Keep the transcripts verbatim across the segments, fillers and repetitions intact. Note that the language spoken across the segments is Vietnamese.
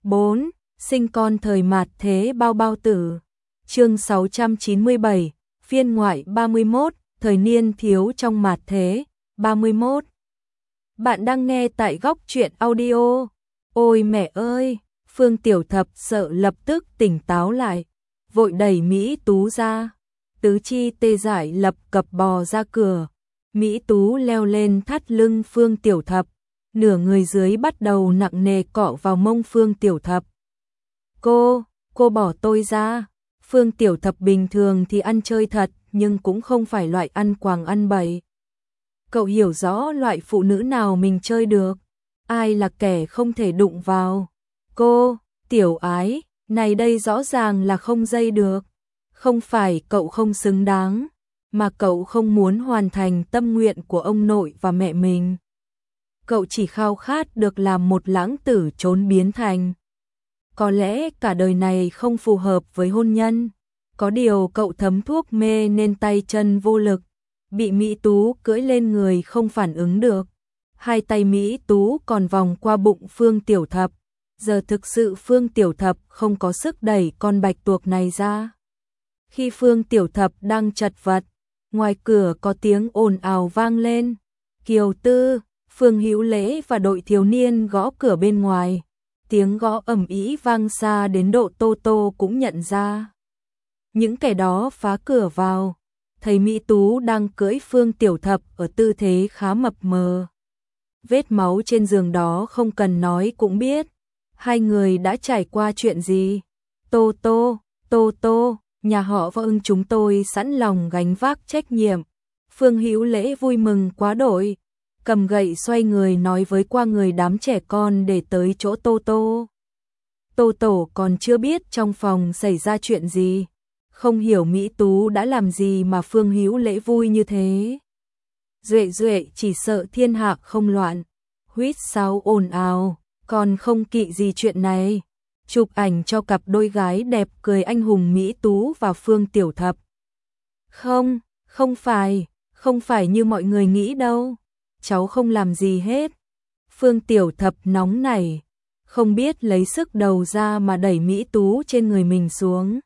bốn. Sinh con thời mạt thế bao bao tử. Chương sáu trăm chín mươi bảy, phiên ngoại ba mươi mốt, thời niên thiếu trong mạt thế, ba mươi mốt. Bạn đang nghe tại Góc Truyện Audio. Ôi mẹ ơi, Phương Tiểu Thập sợ lập tức tỉnh táo lại, vội đẩy Mỹ Tú ra. Tứ chi tê dại lập cập bò ra cửa. Mỹ Tú leo lên thắt lưng Phương Tiểu Thập, nửa người dưới bắt đầu nặng nề cọ vào mông Phương Tiểu Thập. Cô, cô bỏ tôi ra. Phương Tiểu Thập bình thường thì ăn chơi thật, nhưng cũng không phải loại ăn quàng ăn bậy. Cậu hiểu rõ loại phụ nữ nào mình chơi được, ai là kẻ không thể đụng vào. Cô, Tiểu Ái, này đây rõ ràng là không dây được. Không phải cậu không xứng đáng, mà cậu không muốn hoàn thành tâm nguyện của ông nội và mẹ mình. Cậu chỉ khao khát được làm một lãng tử trốn biến thành. Có lẽ cả đời này không phù hợp với hôn nhân. Có điều cậu thấm thuốc mê nên tay chân vô lực, bị Mỹ Tú cưỡi lên người không phản ứng được. Hai tay Mỹ Tú còn vòng qua bụng Phương Tiểu Thập. Giờ thực sự Phương Tiểu Thập không có sức đẩy con bạch tuộc này ra. Khi Phương Tiểu Thập đang chật vật, ngoài cửa có tiếng ồn ào vang lên. Kiều Tư, Phương Hữu Lễ và đội thiếu niên gõ cửa bên ngoài. Tiếng gõ ầm ĩ vang xa đến độ Tô Tô cũng nhận ra. Những kẻ đó phá cửa vào, thấy Mỹ Tú đang cưỡi Phương Tiểu Thập ở tư thế khá mập mờ. Vết máu trên giường đó không cần nói cũng biết, hai người đã trải qua chuyện gì. Tô Tô, Tô Tô, nhà họ Vương chúng tôi sẵn lòng gánh vác trách nhiệm. Phương Hữu Lễ vui mừng quá đổi, cầm gậy xoay người nói với qua người đám trẻ con để tới chỗ Tô Tô. Tô Tô còn chưa biết trong phòng xảy ra chuyện gì, không hiểu Mỹ Tú đã làm gì mà Phương Hữu Lễ vui như thế. Duệ Duệ chỉ sợ thiên hạ không loạn, huýt sáo ồn ào, còn không kỵ gì chuyện này. Chụp ảnh cho cặp đôi gái đẹp cười anh hùng Mỹ Tú và Phương Tiểu Thập. Không, không phải, không phải như mọi người nghĩ đâu. Cháu không làm gì hết. Phương Tiểu Thập nóng nảy, không biết lấy sức đầu ra mà đẩy Mỹ Tú trên người mình xuống.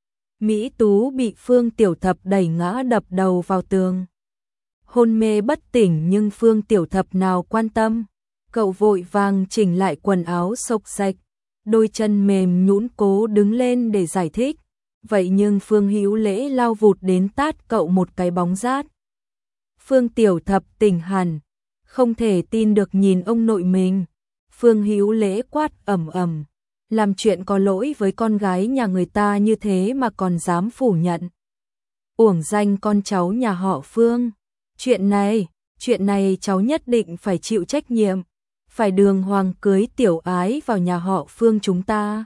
Mỹ Tú bị Phương Tiểu Thập đẩy ngã đập đầu vào tường. Hôn mê bất tỉnh nhưng Phương Tiểu Thập nào quan tâm. Cậu vội vàng chỉnh lại quần áo xộc xạch, đôi chân mềm nhũn cố đứng lên để giải thích. Vậy nhưng Phương Hữu Lễ lao vụt đến tát cậu một cái bóng rát. Phương Tiểu Thập tỉnh hẳn, không thể tin được nhìn ông nội mình. Phương Hữu Lễ quát ầm ầm, làm chuyện có lỗi với con gái nhà người ta như thế mà còn dám phủ nhận. Uổng danh con cháu nhà họ Phương. Chuyện này, chuyện này cháu nhất định phải chịu trách nhiệm, phải đường hoàng cưới Tiểu Ái vào nhà họ Phương chúng ta.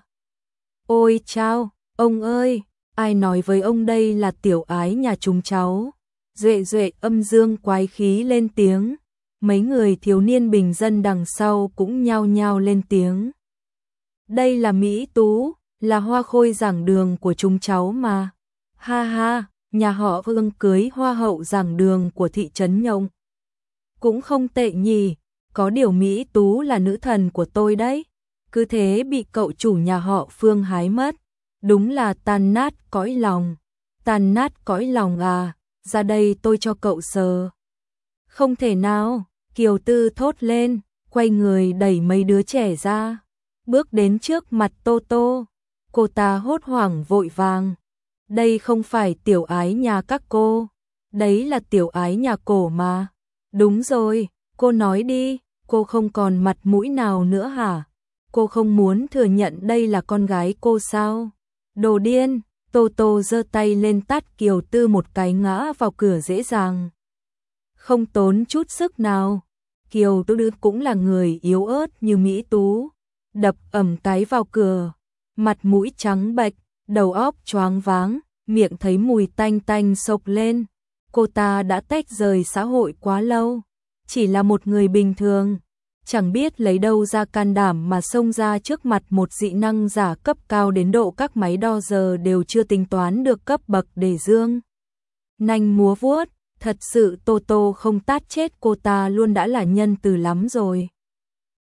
Ôi chao, ông ơi, ai nói với ông đây là Tiểu Ái nhà chúng cháu? Duệ Duệ âm dương quái khí lên tiếng. Mấy người thiếu niên bình dân đằng sau cũng nhao nhao lên tiếng. Đây là Mỹ Tú, là hoa khôi giảng đường của chúng cháu mà. Ha ha, nhà họ Vương cưới hoa hậu giảng đường của thị trấn Nhộng. Cũng không tệ nhỉ, có điều Mỹ Tú là nữ thần của tôi đấy. Cứ thế bị cậu chủ nhà họ Phương hái mất. Đúng là tan nát cõi lòng. Tan nát cõi lòng à, ra đây tôi cho cậu sờ. Không thể nào, Kiều Tư thốt lên, quay người đẩy mấy đứa trẻ ra. Bước đến trước mặt Tô Tô, cô ta hốt hoảng vội vàng. Đây không phải Tiểu Ái nhà các cô, đấy là Tiểu Ái nhà cổ mà. Đúng rồi, cô nói đi, cô không còn mặt mũi nào nữa hả? Cô không muốn thừa nhận đây là con gái cô sao? Đồ điên, Tô Tô giơ tay lên tát Kiều Tư một cái ngã vào cửa dễ dàng. Không tốn chút sức nào. Kiều Tư cũng là người yếu ớt như Mỹ Tú, đập ầm cái vào cửa, mặt mũi trắng bệch, đầu óc choáng váng, miệng thấy mùi tanh tanh xộc lên. Cô ta đã tách rời xã hội quá lâu, chỉ là một người bình thường, chẳng biết lấy đâu ra can đảm mà xông ra trước mặt một dị năng giả cấp cao đến độ các máy đo giờ đều chưa tính toán được cấp bậc để dương nanh múa vuốt. Thật sự Tô Tô không tát chết cô ta luôn đã là nhân từ lắm rồi.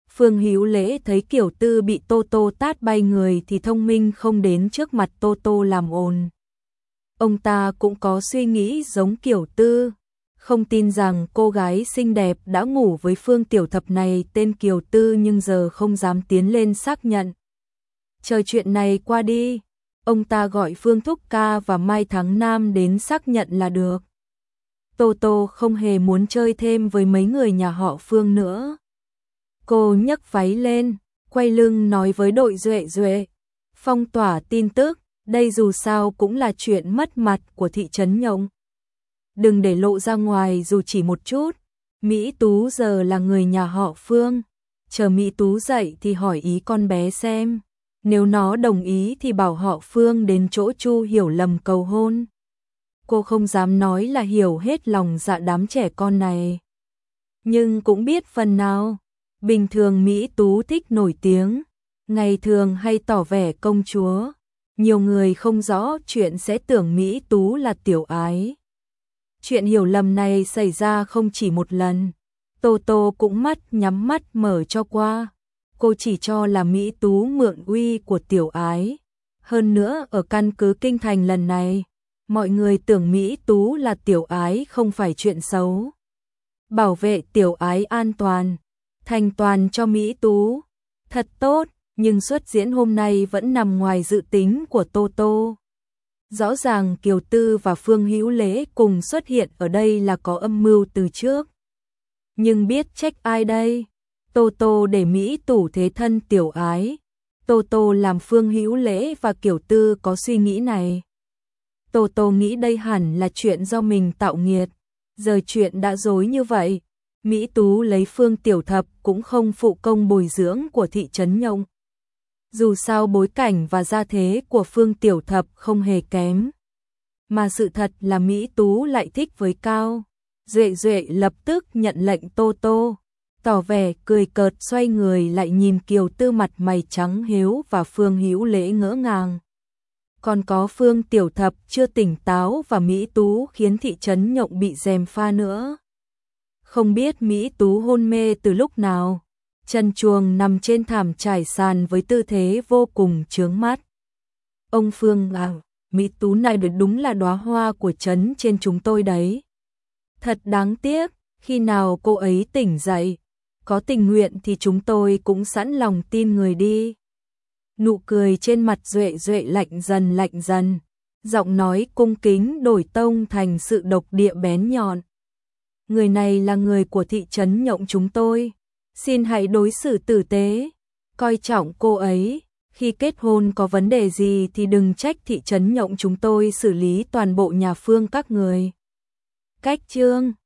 Phương Hữu Lễ thấy Kiều Tư bị Tô Tô tát bay người thì thông minh không đến trước mặt Tô Tô làm ồn. Ông ta cũng có suy nghĩ giống Kiều Tư, không tin rằng cô gái xinh đẹp đã ngủ với Phương Tiểu Thập này tên Kiều Tư, nhưng giờ không dám tiến lên xác nhận. Chờ chuyện này qua đi, ông ta gọi Phương Thúc Ca và Mai Thắng Nam đến xác nhận là được. Tô Tô không hề muốn chơi thêm với mấy người nhà họ Phương nữa. Cô nhấc váy lên, quay lưng nói với đội Duệ Duệ, phong tỏa tin tức, đây dù sao cũng là chuyện mất mặt của thị trấn Nhộng. Đừng để lộ ra ngoài dù chỉ một chút. Mỹ Tú giờ là người nhà họ Phương, chờ Mỹ Tú dậy thì hỏi ý con bé xem, nếu nó đồng ý thì bảo họ Phương đến chỗ Chu Hiểu Lầm cầu hôn. Cô không dám nói là hiểu hết lòng dạ đám trẻ con này, nhưng cũng biết phần nào. Bình thường Mỹ Tú thích nổi tiếng, ngày thường hay tỏ vẻ công chúa. Nhiều người không rõ chuyện sẽ tưởng Mỹ Tú là tiểu ái. Chuyện hiểu lầm này xảy ra không chỉ một lần. Tô Tô cũng mắt nhắm mắt mở cho qua. Cô chỉ cho là Mỹ Tú mượn uy của tiểu ái. Hơn nữa ở căn cứ Kinh Thành lần này, mọi người tưởng Mỹ Tú là tiểu ái không phải chuyện xấu. Bảo vệ tiểu ái an toàn, thành toàn cho Mỹ Tú. Thật tốt, nhưng suất diễn hôm nay vẫn nằm ngoài dự tính của Tô Tô. Rõ ràng Kiều Tư và Phương Hữu Lễ cùng xuất hiện ở đây là có âm mưu từ trước. Nhưng biết trách ai đây? Tô Tô để Mỹ Tú thế thân tiểu ái. Tô Tô làm Phương Hữu Lễ và Kiều Tư có suy nghĩ này. Tô Tô nghĩ đây hẳn là chuyện do mình tạo nghiệt. Giờ chuyện đã rối như vậy, Mỹ Tú lấy Phương Tiểu Thập cũng không phụ công bồi dưỡng của thị trấn Nhộng. Dù sao bối cảnh và gia thế của Phương Tiểu Thập không hề kém. Mà sự thật là Mỹ Tú lại thích với Cao. Duệ Duệ lập tức nhận lệnh Tô Tô, tỏ vẻ cười cợt xoay người lại nhìn Kiều Tư mặt mày trắng hiếu và Phương Hữu Lễ ngỡ ngàng. Còn có Phương Tiểu Thập chưa tỉnh táo và Mỹ Tú khiến thị trấn Nhộng bị gièm pha nữa. Không biết Mỹ Tú hôn mê từ lúc nào. Trần Chuồng nằm trên thảm trải sàn với tư thế vô cùng chướng mắt. Ông Phương à, Mỹ Tú này được đúng là đóa hoa của trấn trên chúng tôi đấy. Thật đáng tiếc, khi nào cô ấy tỉnh dậy, có tình nguyện thì chúng tôi cũng sẵn lòng tin người đi. Nụ cười trên mặt Duệ Duệ lạnh dần lạnh dần, giọng nói cung kính đổi tông thành sự độc địa bén nhọn. Người này là người của thị trấn Nhộng chúng tôi. Xin hãy đối xử tử tế, coi trọng cô ấy. Khi kết hôn có vấn đề gì thì đừng trách thị trấn Nhộng chúng tôi xử lý toàn bộ nhà Phương các người. Cách chương